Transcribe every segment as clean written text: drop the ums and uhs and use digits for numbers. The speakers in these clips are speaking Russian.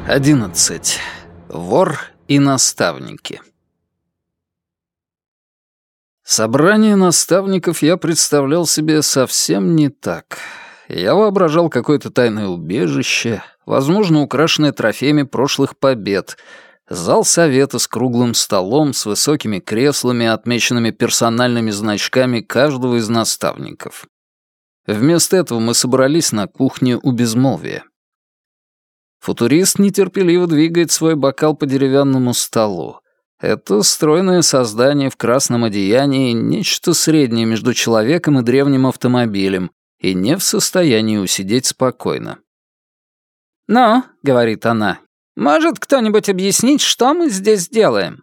11. Вор и наставники. Собрание наставников я представлял себе совсем не так. Я воображал какое-то тайное убежище, возможно, украшенное трофеями прошлых побед, зал совета с круглым столом, с высокими креслами, отмеченными персональными значками каждого из наставников. Вместо этого мы собрались на кухне у безмолвия. Футурист нетерпеливо двигает свой бокал по деревянному столу. Это стройное создание в красном одеянии, нечто среднее между человеком и древним автомобилем, и не в состоянии усидеть спокойно. «Ну, — говорит она, — может кто-нибудь объяснить, что мы здесь делаем?»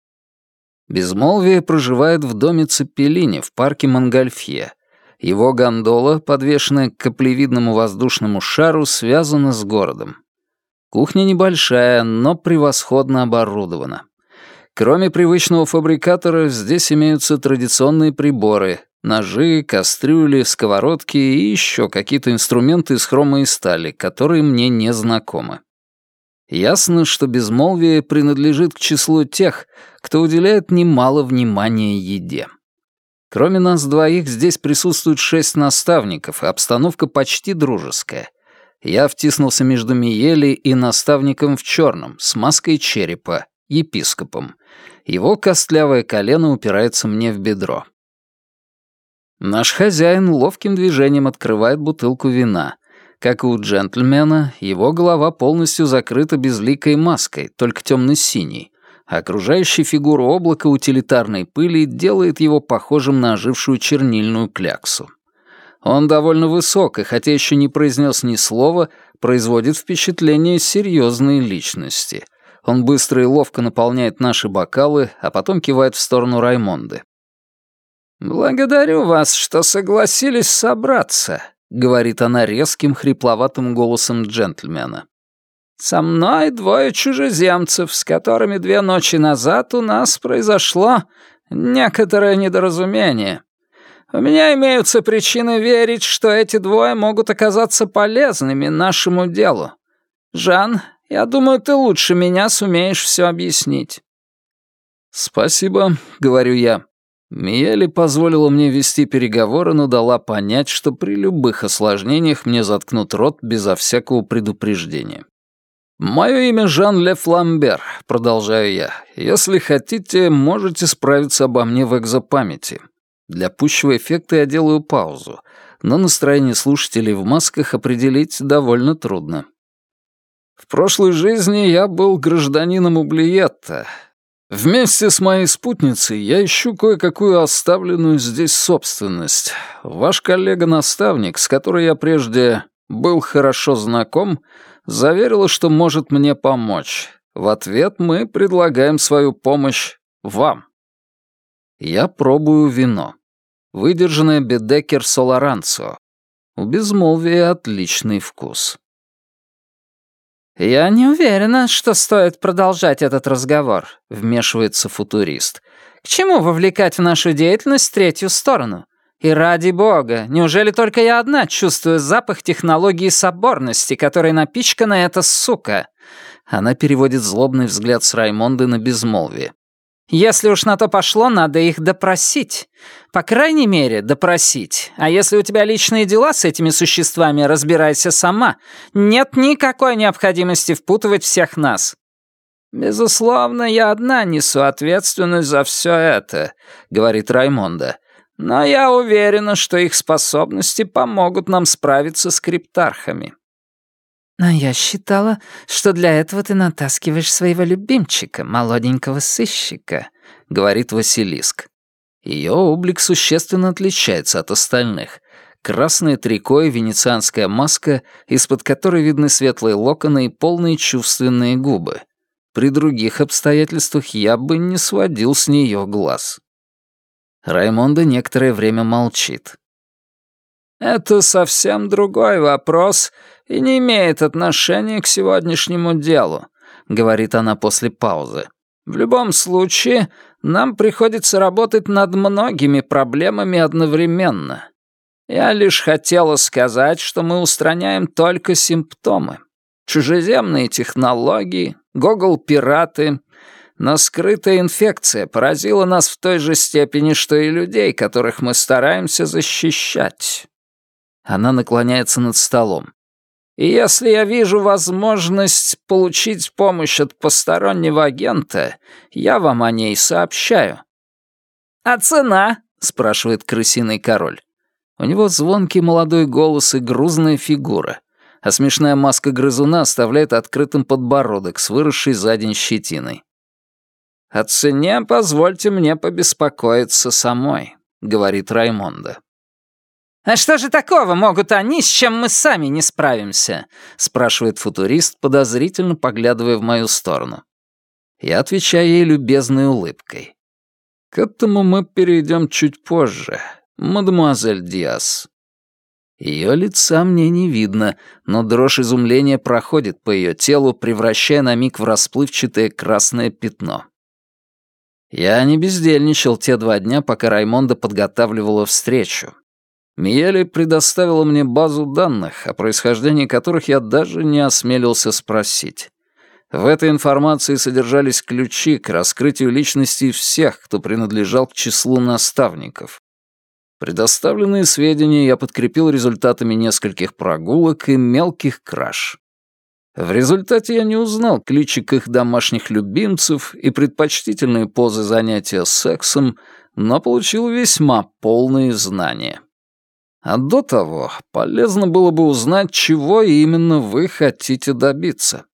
Безмолвие проживает в доме Цеппелини в парке Монгольфье. Его гондола, подвешенная к каплевидному воздушному шару, связана с городом. Кухня небольшая, но превосходно оборудована. Кроме привычного фабрикатора, здесь имеются традиционные приборы — ножи, кастрюли, сковородки и еще какие-то инструменты из хрома и стали, которые мне не знакомы. Ясно, что безмолвие принадлежит к числу тех, кто уделяет немало внимания еде. Кроме нас двоих, здесь присутствуют 6 наставников, и обстановка почти дружеская. Я втиснулся между Миели и наставником в черном, с маской черепа, епископом. Его костлявое колено упирается мне в бедро. Наш хозяин ловким движением открывает бутылку вина. Как и у джентльмена, его голова полностью закрыта безликой маской, только темно-синей, а окружающая фигура облака утилитарной пыли делает его похожим на ожившую чернильную кляксу. Он довольно высок, и хотя еще не произнес ни слова, производит впечатление серьезной личности. Он быстро и ловко наполняет наши бокалы, а потом кивает в сторону Раймонды. «Благодарю вас, что согласились собраться», — говорит она резким, хрипловатым голосом джентльмена. «Со мной 2 чужеземцев, с которыми 2 ночи назад у нас произошло некоторое недоразумение. У меня имеются причины верить, что эти 2 могут оказаться полезными нашему делу. Жан, я думаю, ты лучше меня сумеешь все объяснить». «Спасибо», — говорю я. Миели позволила мне вести переговоры, но дала понять, что при любых осложнениях мне заткнут рот безо всякого предупреждения. «Мое имя Жан-Ле Фламбер», — продолжаю я. «Если хотите, можете справиться обо мне в экзопамяти». Для пущего эффекта я делаю паузу, но настроение слушателей в масках определить довольно трудно. В прошлой жизни я был гражданином Ублиетта. Вместе с моей спутницей я ищу кое-какую оставленную здесь собственность. Ваш коллега-наставник, с которой я прежде был хорошо знаком, заверила, что может мне помочь. В ответ мы предлагаем свою помощь вам. Я пробую вино. Выдержанное Бедекер Соларанцо. У безмолвия отличный вкус. «Я не уверена, что стоит продолжать этот разговор», — вмешивается футурист. «К чему вовлекать в нашу деятельность 3-ю сторону? И ради бога, неужели только я одна чувствую запах технологии соборности, которой напичкана эта сука?» Она переводит злобный взгляд с Раймонды на безмолвие. «Если уж на то пошло, надо их допросить. По крайней мере, допросить. А если у тебя личные дела с этими существами, разбирайся сама. Нет никакой необходимости впутывать всех нас». «Безусловно, я одна несу ответственность за все это», — говорит Раймонда. «Но я уверена, что их способности помогут нам справиться с криптархами». «Но я считала, что для этого ты натаскиваешь своего любимчика, молоденького сыщика», — говорит Василиск. Ее облик существенно отличается от остальных. Красное трико и венецианская маска, из-под которой видны светлые локоны и полные чувственные губы. При других обстоятельствах я бы не сводил с нее глаз. Раймонда некоторое время молчит. «Это совсем другой вопрос и не имеет отношения к сегодняшнему делу», — говорит она после паузы. «В любом случае, нам приходится работать над многими проблемами одновременно. Я лишь хотела сказать, что мы устраняем только симптомы. Чужеземные технологии, гогол-пираты. Но скрытая инфекция поразила нас в той же степени, что и людей, которых мы стараемся защищать». Она наклоняется над столом. «И если я вижу возможность получить помощь от постороннего агента, я вам о ней сообщаю». «А цена?» — спрашивает крысиный король. У него звонкий молодой голос и грузная фигура, а смешная маска грызуна оставляет открытым подбородок с выросшей за день щетиной. «О цене позвольте мне побеспокоиться самой», — говорит Раймонда. «А что же такого могут они, с чем мы сами не справимся?» — спрашивает футурист, подозрительно поглядывая в мою сторону. Я отвечаю ей любезной улыбкой. «К этому мы перейдем чуть позже, мадемуазель Диас». Ее лица мне не видно, но дрожь изумления проходит по ее телу, превращая на миг в расплывчатое красное пятно. Я не бездельничал те 2 дня, пока Раймонда подготавливала встречу. Миели предоставила мне базу данных, о происхождении которых я даже не осмелился спросить. В этой информации содержались ключи к раскрытию личностей всех, кто принадлежал к числу наставников. Предоставленные сведения я подкрепил результатами нескольких прогулок и мелких краж. В результате я не узнал кличек их домашних любимцев и предпочтительные позы занятия сексом, но получил весьма полные знания. А до того полезно было бы узнать, чего именно вы хотите добиться.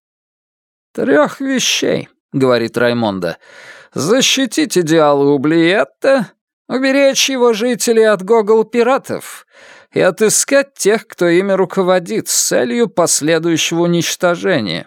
3 вещей, — говорит Раймонда. Защитить идеалы Ублиетта, уберечь его жителей от гогол-пиратов и отыскать тех, кто ими руководит, с целью последующего уничтожения.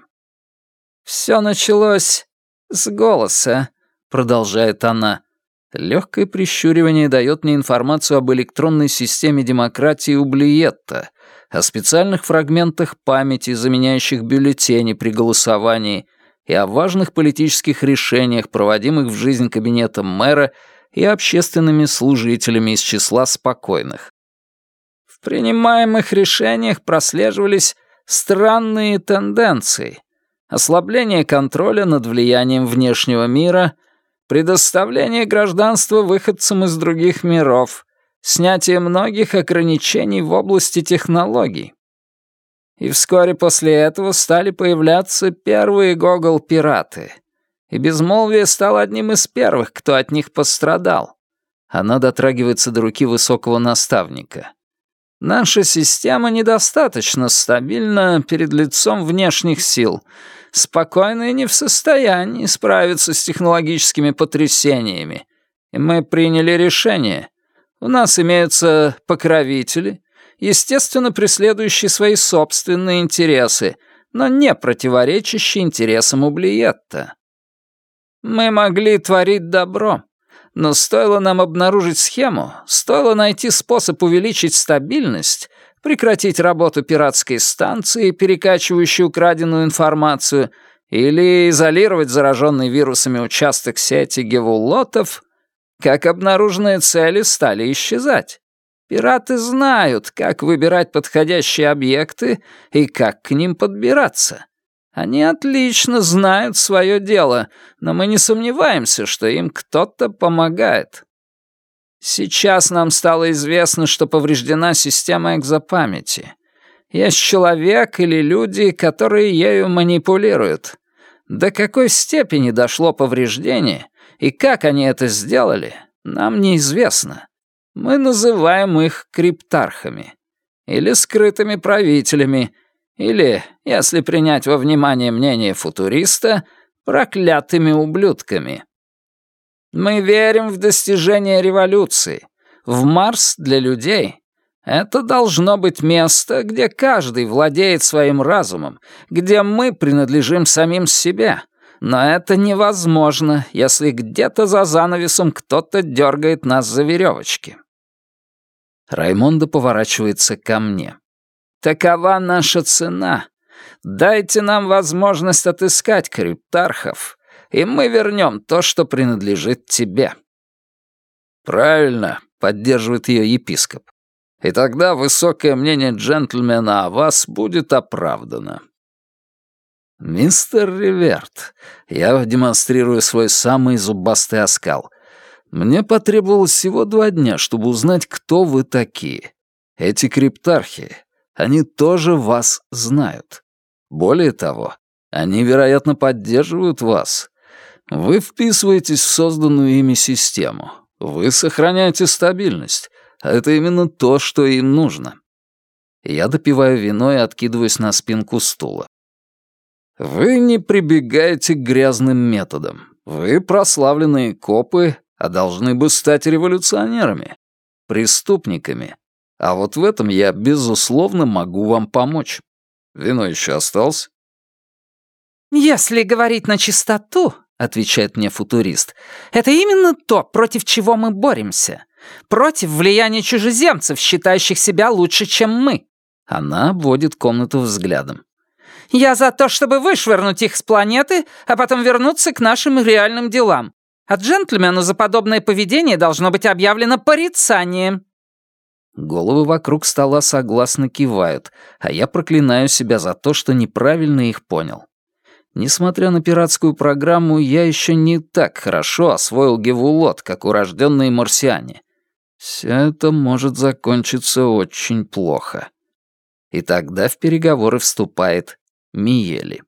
«Все началось с голоса», — продолжает она. Легкое прищуривание дает мне информацию об электронной системе демократии Ублиетта, о специальных фрагментах памяти, заменяющих бюллетени при голосовании, и о важных политических решениях, проводимых в жизнь кабинетом мэра и общественными служителями из числа спокойных. В принимаемых решениях прослеживались странные тенденции: ослабление контроля над влиянием внешнего мира, предоставление гражданства выходцам из других миров, снятие многих ограничений в области технологий. И вскоре после этого стали появляться первые гогол-пираты, и безмолвие стало одним из первых, кто от них пострадал. Она дотрагивается до руки высокого наставника. Наша система недостаточно стабильна перед лицом внешних сил, спокойно и не в состоянии справиться с технологическими потрясениями. И мы приняли решение. У нас имеются покровители, естественно, преследующие свои собственные интересы, но не противоречащие интересам Ублиетта. Мы могли творить добро, но стоило нам обнаружить схему, стоило найти способ увеличить стабильность, прекратить работу пиратской станции, перекачивающей украденную информацию, или изолировать зараженный вирусами участок сети гевулотов, как обнаруженные цели стали исчезать. Пираты знают, как выбирать подходящие объекты и как к ним подбираться. Они отлично знают свое дело, но мы не сомневаемся, что им кто-то помогает. Сейчас нам стало известно, что повреждена система экзопамяти. Есть человек или люди, которые ею манипулируют. До какой степени дошло повреждение и как они это сделали, нам неизвестно. Мы называем их криптархами или скрытыми правителями, или, если принять во внимание мнение футуриста, проклятыми ублюдками. Мы верим в достижение революции, в Марс для людей. Это должно быть место, где каждый владеет своим разумом, где мы принадлежим самим себе. Но это невозможно, если где-то за занавесом кто-то дергает нас за веревочки. Раймонда поворачивается ко мне. Такова наша цена. Дайте нам возможность отыскать криптархов, и мы вернем то, что принадлежит тебе». «Правильно», — поддерживает ее епископ. «И тогда высокое мнение джентльмена о вас будет оправдано». «Мистер Риверт», я демонстрирую свой самый зубастый оскал. «Мне потребовалось всего 2 дня, чтобы узнать, кто вы такие. Эти криптархи, они тоже вас знают. Более того, они, вероятно, поддерживают вас. Вы вписываетесь в созданную ими систему. Вы сохраняете стабильность. А это именно то, что им нужно». Я допиваю вино и откидываюсь на спинку стула. Вы не прибегаете к грязным методам. Вы прославленные копы, а должны бы стать революционерами, преступниками. А вот в этом я, безусловно, могу вам помочь. Вино еще осталось? «Если говорить на чистоту, — отвечает мне футурист, — это именно то, против чего мы боремся. Против влияния чужеземцев, считающих себя лучше, чем мы». Она обводит комнату взглядом. «Я за то, чтобы вышвырнуть их с планеты, а потом вернуться к нашим реальным делам. А джентльмену за подобное поведение должно быть объявлено порицанием». Головы вокруг стола согласно кивают, а я проклинаю себя за то, что неправильно их понял. Несмотря на пиратскую программу, я еще не так хорошо освоил гевулот, как урожденные марсиане. Все это может закончиться очень плохо. И тогда в переговоры вступает Миели.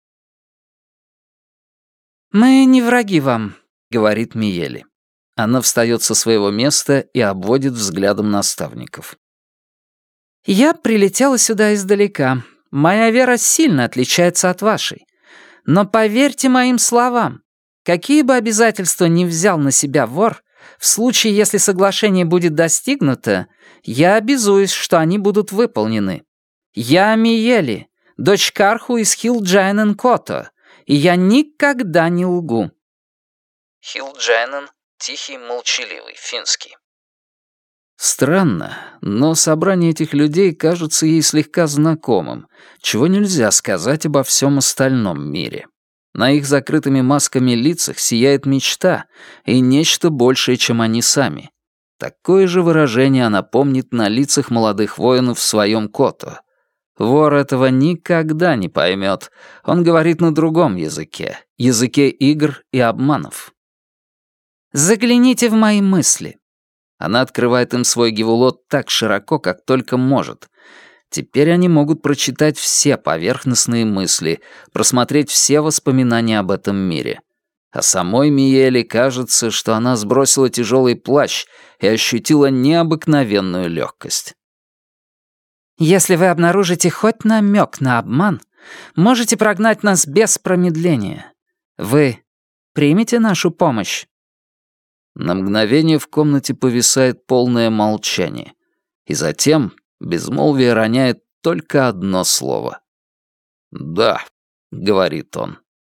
«Мы не враги вам», — говорит Миели. Она встает со своего места и обводит взглядом наставников. «Я прилетела сюда издалека. Моя вера сильно отличается от вашей. Но поверьте моим словам, какие бы обязательства ни взял на себя вор, в случае, если соглашение будет достигнуто, я обязуюсь, что они будут выполнены. Я Миели, дочь Карху из Хилджайнен Кото, и я никогда не лгу». Хилджайнен — тихий, молчаливый, финский. Странно, но собрание этих людей кажется ей слегка знакомым, чего нельзя сказать обо всем остальном мире. На их закрытыми масками лицах сияет мечта и нечто большее, чем они сами. Такое же выражение она помнит на лицах молодых воинов в своем Кото. Вор этого никогда не поймет. Он говорит на другом языке игр и обманов. «Загляните в мои мысли». Она открывает им свой гевулот так широко, как только может. Теперь они могут прочитать все поверхностные мысли, просмотреть все воспоминания об этом мире. А самой Миели кажется, что она сбросила тяжелый плащ и ощутила необыкновенную легкость. «Если вы обнаружите хоть намек на обман, можете прогнать нас без промедления. Вы примете нашу помощь?» На мгновение в комнате повисает полное молчание. И затем безмолвие роняет только одно слово. «Да», — говорит он.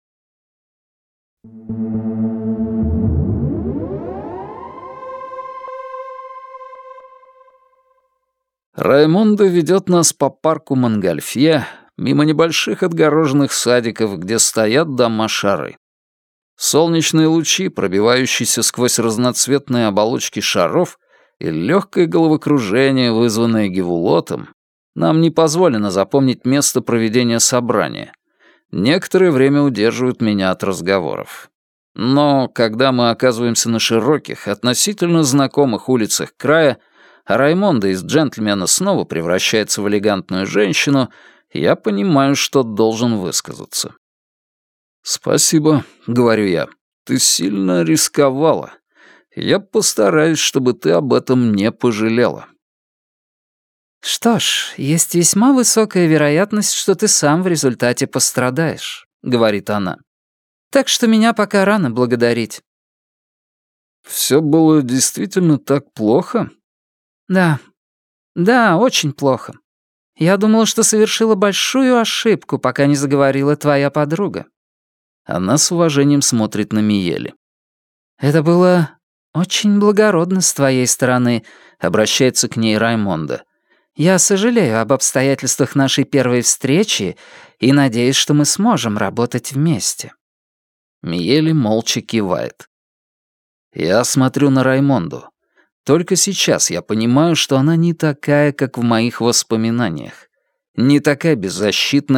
Раймондо ведет нас по парку Монгольфье, мимо небольших отгороженных садиков, где стоят дома-шары. Солнечные лучи, пробивающиеся сквозь разноцветные оболочки шаров, и легкое головокружение, вызванное гевулотом, нам не позволено запомнить место проведения собрания. Некоторое время удерживают меня от разговоров. Но когда мы оказываемся на широких, относительно знакомых улицах края, а Раймонда из джентльмена снова превращается в элегантную женщину, я понимаю, что должен высказаться. «Спасибо», — говорю я. «Ты сильно рисковала. Я постараюсь, чтобы ты об этом не пожалела». «Что ж, есть весьма высокая вероятность, что ты сам в результате пострадаешь», — говорит она. «Так что меня пока рано благодарить». «Все было действительно так плохо?» «Да. Да, очень плохо. Я думала, что совершила большую ошибку, пока не заговорила твоя подруга». Она с уважением смотрит на Миели. «Это было очень благородно с твоей стороны», — обращается к ней Раймондо. «Я сожалею об обстоятельствах нашей первой встречи и надеюсь, что мы сможем работать вместе». Миели молча кивает. Я смотрю на Раймонду. Только сейчас я понимаю, что она не такая, как в моих воспоминаниях. Не такая беззащитная,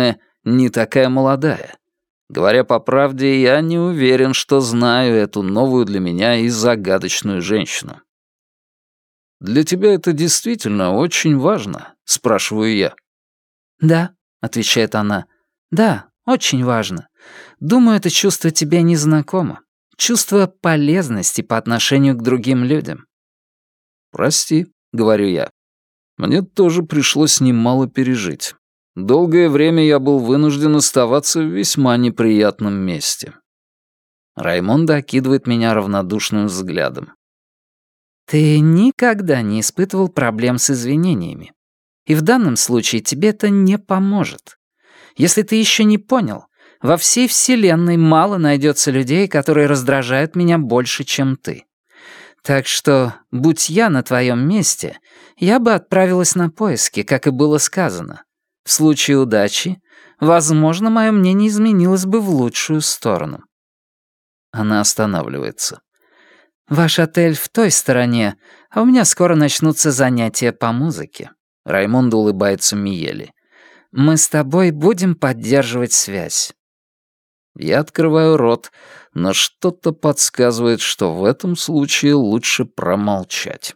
не такая молодая. Говоря по правде, я не уверен, что знаю эту новую для меня и загадочную женщину. «Для тебя это действительно очень важно?» — спрашиваю я. «Да», — отвечает она, — «да, очень важно. Думаю, это чувство тебе не знакомо. Чувство полезности по отношению к другим людям». «Прости», — говорю я. «Мне тоже пришлось немало пережить. Долгое время я был вынужден оставаться в весьма неприятном месте». Раймонда окидывает меня равнодушным взглядом. «Ты никогда не испытывал проблем с извинениями. И в данном случае тебе это не поможет. Если ты еще не понял, во всей Вселенной мало найдется людей, которые раздражают меня больше, чем ты. Так что, будь я на твоем месте, я бы отправилась на поиски, как и было сказано. В случае удачи, возможно, мое мнение изменилось бы в лучшую сторону». Она останавливается. «Ваш отель в той стороне, а у меня скоро начнутся занятия по музыке». Раймонда улыбается Миеле. «Мы с тобой будем поддерживать связь». Я открываю рот, но что-то подсказывает, что в этом случае лучше промолчать.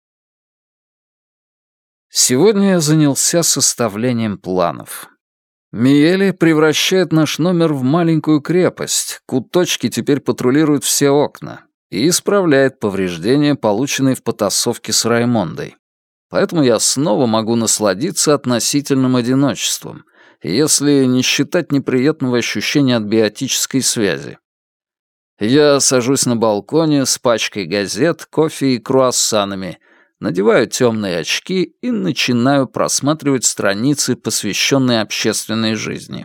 Сегодня я занялся составлением планов. Миеле превращает наш номер в маленькую крепость, куточки теперь патрулируют все окна и исправляет повреждения, полученные в потасовке с Раймондой. Поэтому я снова могу насладиться относительным одиночеством, если не считать неприятного ощущения от биотической связи. Я сажусь на балконе с пачкой газет, кофе и круассанами, надеваю темные очки и начинаю просматривать страницы, посвященные общественной жизни.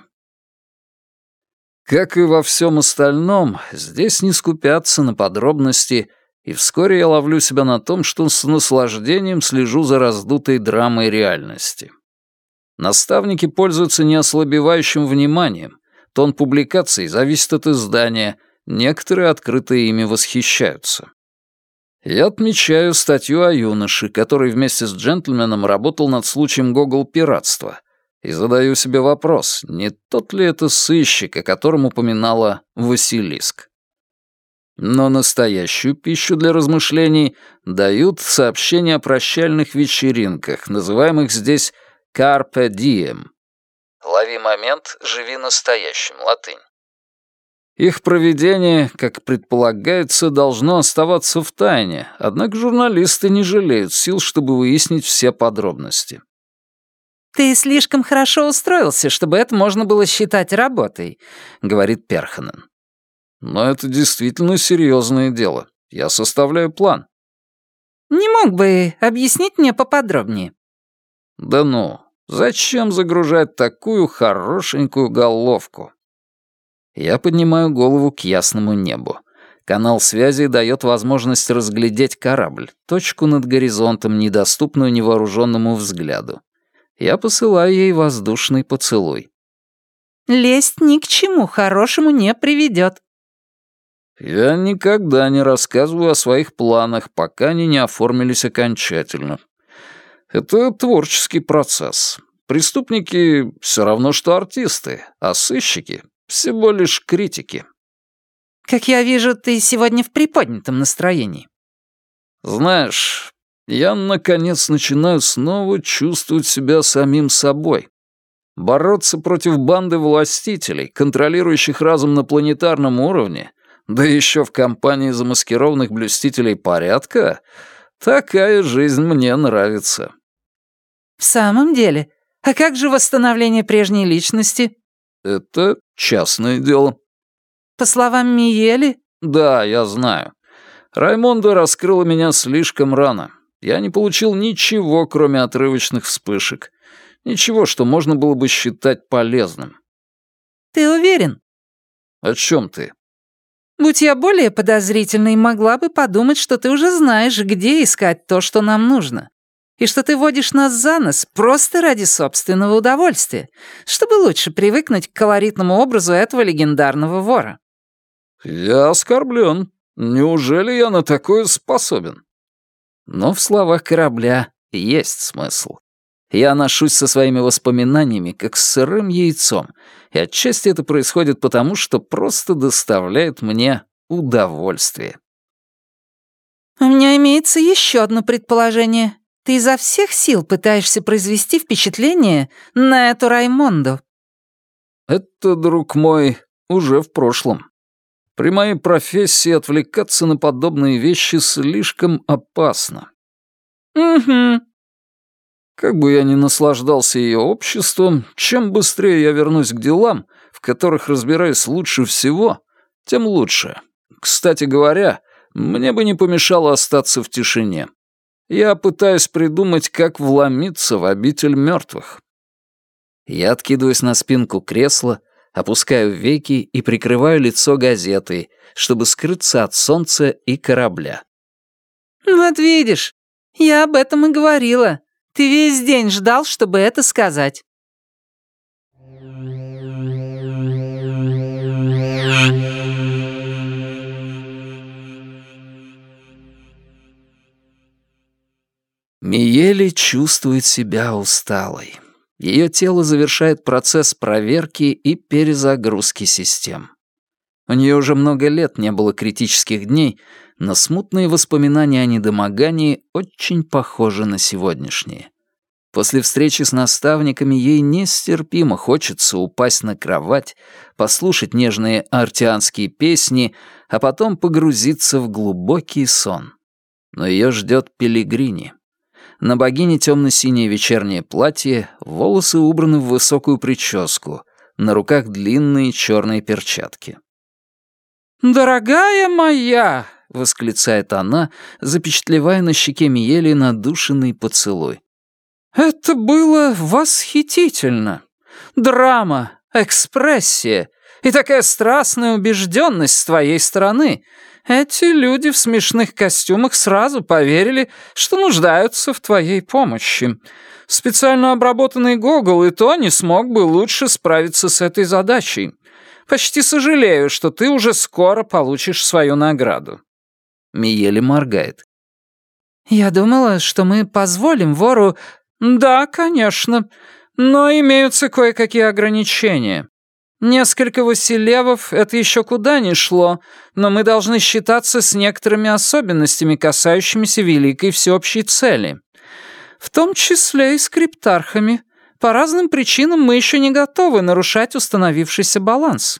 Как и во всем остальном, здесь не скупятся на подробности, и вскоре я ловлю себя на том, что с наслаждением слежу за раздутой драмой реальности. Наставники пользуются неослабевающим вниманием, тон публикаций зависит от издания, некоторые открыто ими восхищаются. Я отмечаю статью о юноше, который вместе с джентльменом работал над случаем гогол-пиратства, и задаю себе вопрос, не тот ли это сыщик, о котором упоминала Василиск. Но настоящую пищу для размышлений дают сообщения о прощальных вечеринках, называемых здесь «Carpe diem». «Лови момент, живи настоящим», латынь. Их проведение, как предполагается, должно оставаться в тайне, однако журналисты не жалеют сил, чтобы выяснить все подробности. «Ты слишком хорошо устроился, чтобы это можно было считать работой», — говорит Перханен. «Но это действительно серьезное дело. Я составляю план». «Не мог бы объяснить мне поподробнее?» «Да ну, зачем загружать такую хорошенькую головку?» Я поднимаю голову к ясному небу. Канал связи дает возможность разглядеть корабль, точку над горизонтом, недоступную невооруженному взгляду. Я посылаю ей воздушный поцелуй. «Лесть ни к чему хорошему не приведет». Я никогда не рассказываю о своих планах, пока они не оформились окончательно. Это творческий процесс. Преступники все равно, что артисты, а сыщики — всего лишь критики. «Как я вижу, ты сегодня в приподнятом настроении». Знаешь, я, наконец, начинаю снова чувствовать себя самим собой. Бороться против банды властителей, контролирующих разум на планетарном уровне, да еще в компании замаскированных блюстителей порядка, такая жизнь мне нравится. «В самом деле? А как же восстановление прежней личности?» Это частное дело. «По словам Миели?» Да, я знаю. Раймонда раскрыла меня слишком рано. Я не получил ничего, кроме отрывочных вспышек. Ничего, что можно было бы считать полезным. «Ты уверен?» О чем ты? «Будь я более подозрительной, могла бы подумать, что ты уже знаешь, где искать то, что нам нужно. И что ты водишь нас за нос просто ради собственного удовольствия, чтобы лучше привыкнуть к колоритному образу этого легендарного вора». Я оскорблен. Неужели я на такое способен? Но в словах корабля есть смысл. Я ношусь со своими воспоминаниями, как с сырым яйцом, и отчасти это происходит потому, что просто доставляет мне удовольствие. «У меня имеется еще одно предположение. Ты изо всех сил пытаешься произвести впечатление на эту Раймонду». Это, друг мой, уже в прошлом. При моей профессии отвлекаться на подобные вещи слишком опасно. «Угу». Как бы я ни наслаждался ее обществом, чем быстрее я вернусь к делам, в которых разбираюсь лучше всего, тем лучше. Кстати говоря, мне бы не помешало остаться в тишине. Я пытаюсь придумать, как вломиться в обитель мертвых. Я откидываюсь на спинку кресла, опускаю веки и прикрываю лицо газетой, чтобы скрыться от солнца и корабля. «Вот видишь, я об этом и говорила. Ты весь день ждал, чтобы это сказать». Миели чувствует себя усталой. Ее тело завершает процесс проверки и перезагрузки систем. У нее уже много лет не было критических дней, но смутные воспоминания о недомогании очень похожи на сегодняшние. После встречи с наставниками ей нестерпимо хочется упасть на кровать, послушать нежные артианские песни, а потом погрузиться в глубокий сон. Но ее ждет Пелигрини. На богине темно-синее вечернее платье, волосы убраны в высокую прическу, на руках длинные черные перчатки. «Дорогая моя!» — восклицает она, запечатлевая на щеке Миели надушенный поцелуй. «Это было восхитительно! Драма, экспрессия и такая страстная убежденность с твоей стороны. Эти люди в смешных костюмах сразу поверили, что нуждаются в твоей помощи. Специально обработанный Гогол и то не смог бы лучше справиться с этой задачей. Почти сожалею, что ты уже скоро получишь свою награду». Миели моргает. «Я думала, что мы позволим вору...» «Да, конечно, но имеются кое-какие ограничения. Несколько василевов — это еще куда ни шло, но мы должны считаться с некоторыми особенностями, касающимися великой всеобщей цели. В том числе и с криптархами. По разным причинам мы еще не готовы нарушать установившийся баланс».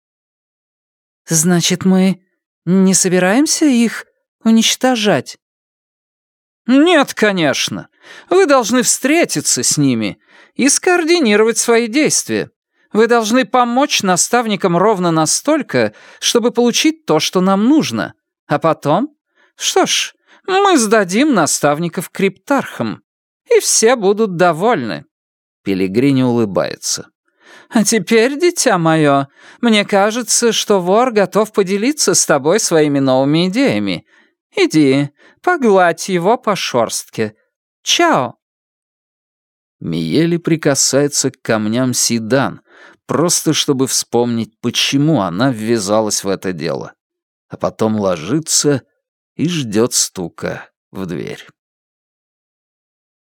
«Значит, мы не собираемся их уничтожать?» «Нет, конечно. Вы должны встретиться с ними и скоординировать свои действия. Вы должны помочь наставникам ровно настолько, чтобы получить то, что нам нужно. А потом? Что ж, мы сдадим наставников криптархам, и все будут довольны». Пелигрини улыбается. «А теперь, дитя мое, мне кажется, что вор готов поделиться с тобой своими новыми идеями. Иди, погладь его по шорстке. Чао!» Миели прикасается к камням Сидан, просто чтобы вспомнить, почему она ввязалась в это дело. А потом ложится и ждет стука в дверь.